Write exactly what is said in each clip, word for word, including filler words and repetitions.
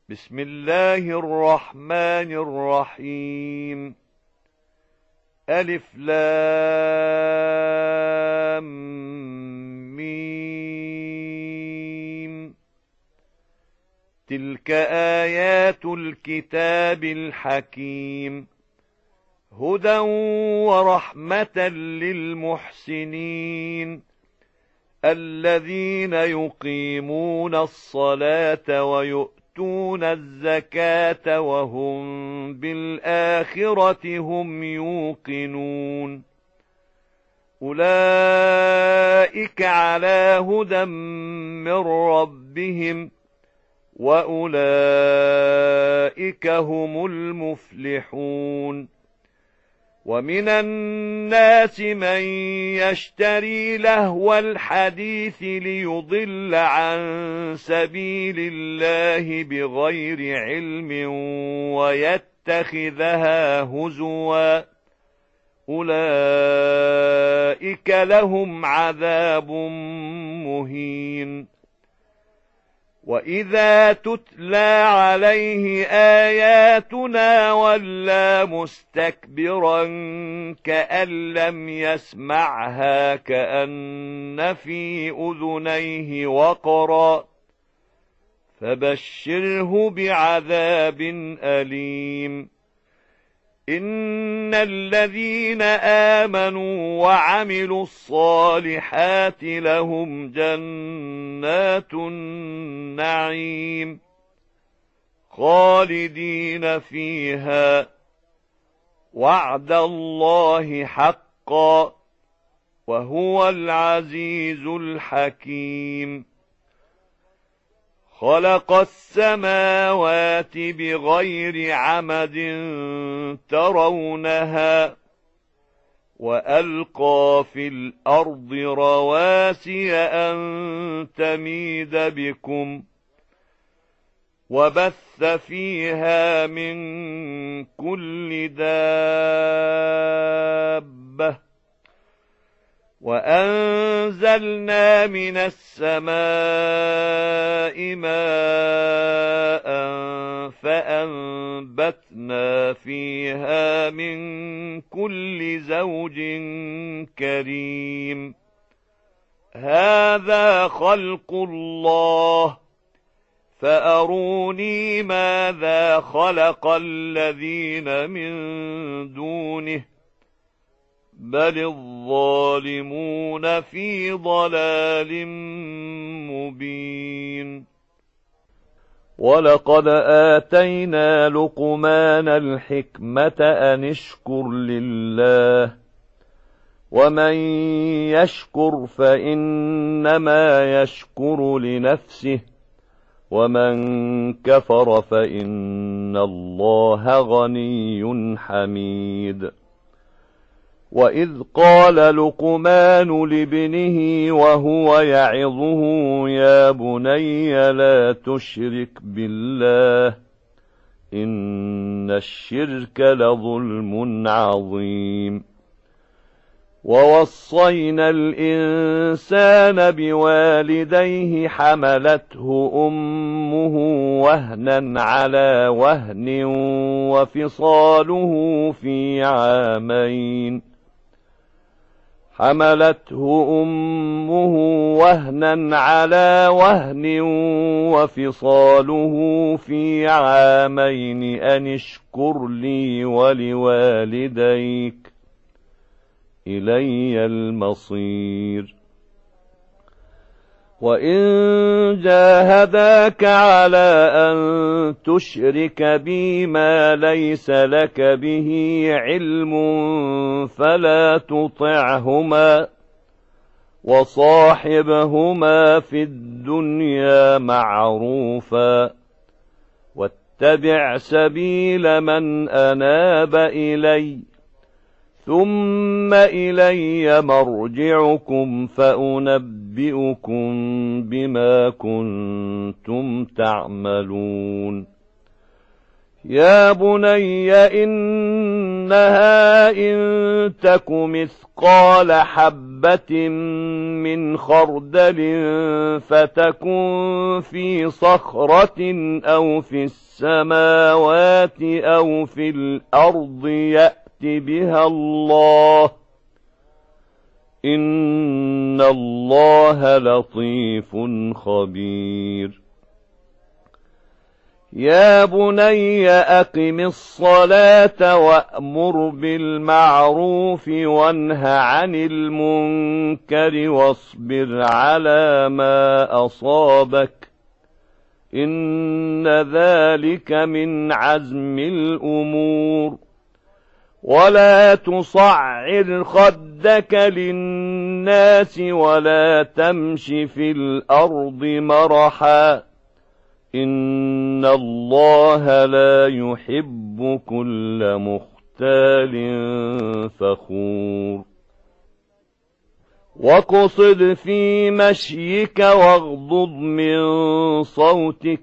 بسم الله الرحمن الرحيم. ألف لام ميم. تلك آيات الكتاب الحكيم، هدى ورحمة للمحسنين الذين يقيمون الصلاة ويؤمنون يؤتون الزكاة وهم بالآخرة هم يوقنون. أولئك على هدى من ربهم وأولئك هم المفلحون. ومن الناس من يشتري لهو الحديث ليضل عن سبيل الله بغير علم ويتخذها هزوا، أولئك لهم عذاب مهين. وإذا تتلى عليه آياتنا ولى مستكبرا كأن لم يسمعها كأن في أذنيه وقرا، فبشره بعذاب أليم. إن الذين آمنوا وعملوا الصالحات لهم جنات النعيم خالدين فيها، وعد الله حقا، وهو العزيز الحكيم. خلق السماوات بغير عمد ترونها، وألقى في الأرض رواسي أن تميد بكم، وبث فيها من كل دابة، وأنزلنا من السماء ماء فأنبتنا فيها من كل زوج كريم. هذا خلق الله، فأروني ماذا خلق الذين من دونه، بل الظالمون في ضلال مبين. ولقد آتينا لقمان الحكمة أن اشكر لله، ومن يشكر فإنما يشكر لنفسه، ومن كفر فإن الله غني حميد. وإذ قال لقمان لابنه وهو يعظه يا بني لا تشرك بالله إن الشرك لظلم عظيم. ووصينا الإنسان بوالديه حملته أمه وهنا على وهن وفصاله في عامين حملته أمه وهنا على وهن وفصاله في عامين أن اشكر لي ولوالديك إلي المصير. وإن جاهداك على أن تشرك بي ما ليس لك به علم فلا تطعهما، وصاحبهما في الدنيا معروفا، واتبع سبيل من أناب إلي، ثم إلي مرجعكم فأنبئكم بما كنتم تعملون. يا بني إن إنها إن تك مثقال حبة من خردل فتكن في صخرة أو في السماوات أو في الأرض يأت بها الله إن الله لطيف خبير يا بني أقم الصلاة وأمر بالمعروف وانه عن المنكر واصبر على ما أصابك إن ذلك من عزم الأمور ولا تصعر خدك للناس ولا تمش في الأرض مرحا إن الله لا يحب كل مختال فخور واقصد في مشيك واغضض من صوتك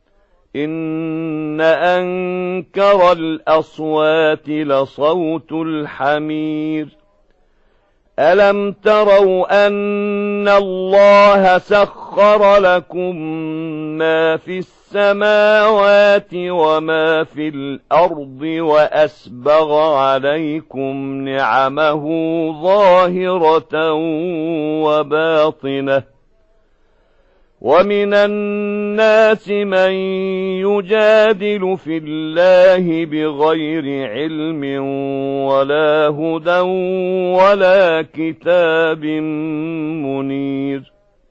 إن أنكر الأصوات لصوت الحمير ألم تروا أن الله سخر لكم ما في السماوات وما في الأرض وأسبغ عليكم نعمه ظاهرة وباطنة ومن الناس من يجادل في الله بغير علم ولا هدى ولا كتاب منير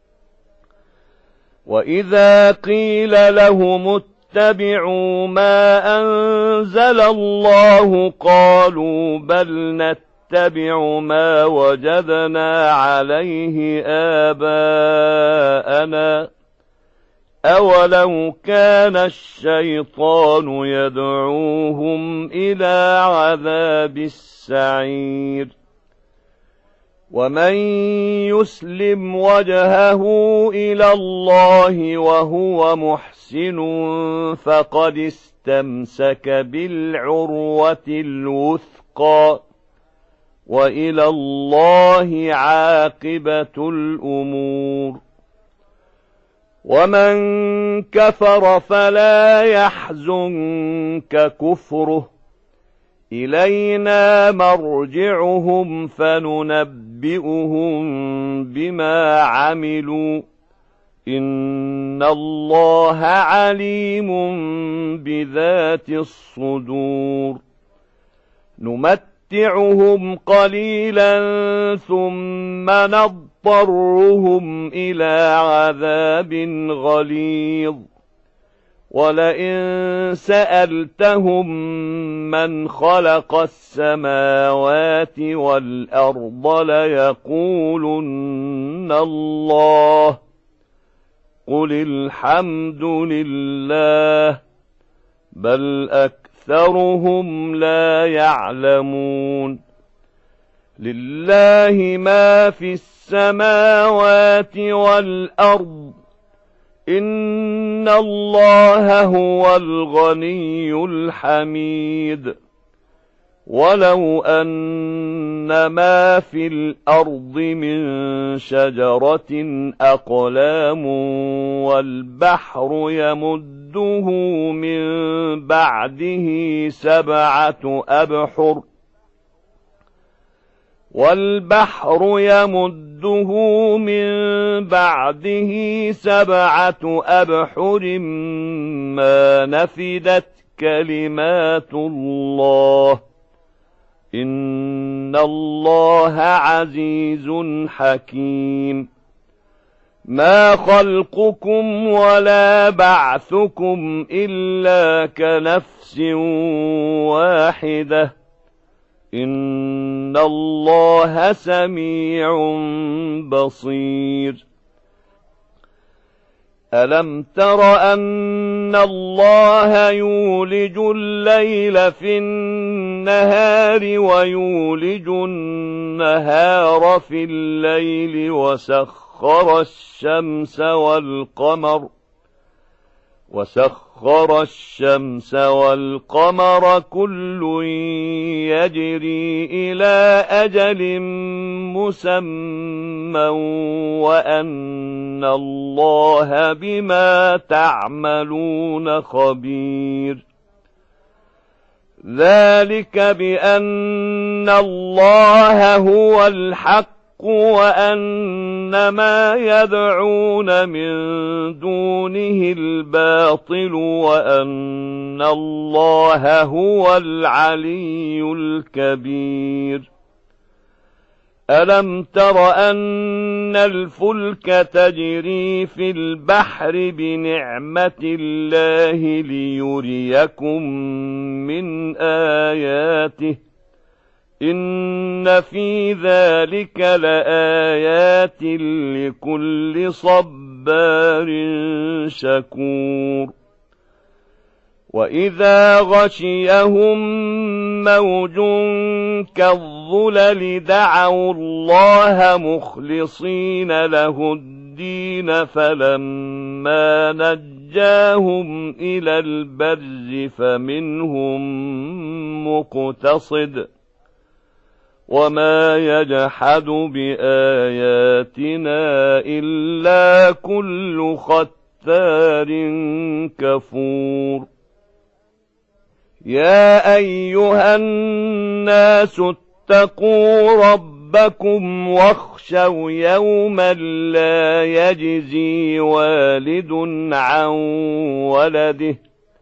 وإذا قيل لهم اتبعوا ما أنزل الله قالوا بل نتبع ما وجدنا عليه آباءنا أولو كان الشيطان يدعوهم إلى عذاب السعير ومن يسلم وجهه إلى الله وهو محسن فقد استمسك بالعروة الوثقى وإلى الله عاقبة الأمور ومن كفر فلا يحزنك كفره إلينا مرجعهم فننبئهم بما عملوا إن الله عليم بذات الصدور نمتعهم قليلا ثم نضطرهم إلى عذاب غليظ ولئن سألتهم من خلق السماوات والأرض ليقولن الله قل الحمد لله بل أكثرهم لا يعلمون لله ما في السماوات والأرض إن الله هو الغني الحميد ولو أن ما في الأرض من شجرة أقلام والبحر يمده من بعده سبعة أبحر والبحر يمده من بعده سبعة أبحر ما نفدت كلمات الله إن الله عزيز حكيم ما خلقكم ولا بعثكم إلا كنفس واحدة إن الله سميع بصير ألم تر أن الله يولج الليل في النهار ويولج النهار في الليل وسخر الشمس والقمر وسخر الشمس والقمر كل يجري إلى أجل مسمى وأن الله بما تعملون خبير. ذلك بأن الله هو الحق وأن ما يدعون من دونه الباطل وأن الله هو العلي الكبير. ألم تر أن الفلك تجري في البحر بنعمة الله ليريكم من آياته إن في ذلك لآيات لكل صبار شكور. وإذا غشيهم موج كالظلل دعوا الله مخلصين له الدين فلما نجاهم إلى البر فمنهم مقتصد وما يجحد بآياتنا إلا كل ختار كفور. يا أيها الناس اتقوا ربكم واخشوا يوما لا يجزي والد عن ولده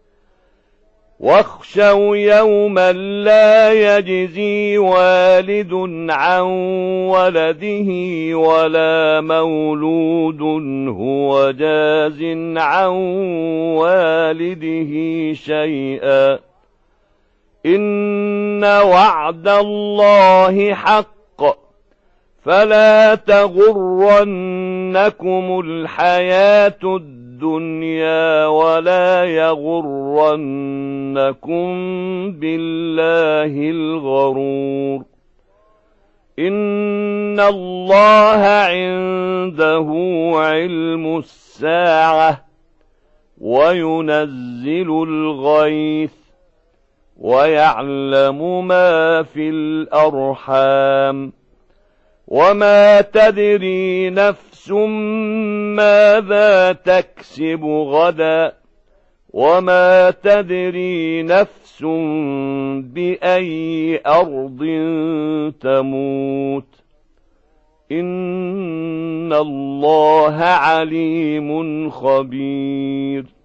واخشوا يوما لا يجزي والد عن ولده ولا مولود هو جاز عن والده شيئا إن وعد الله حق فلا تغرنكم الحياة الدنيا ولا يغرنكم بالله الغرور. إن الله عنده علم الساعة وينزل الغيث ويعلم ما في الأرحام وما تدري نفس ماذا تكسب غدا وما تدري نفس بأي أرض تموت إن الله عليم خبير.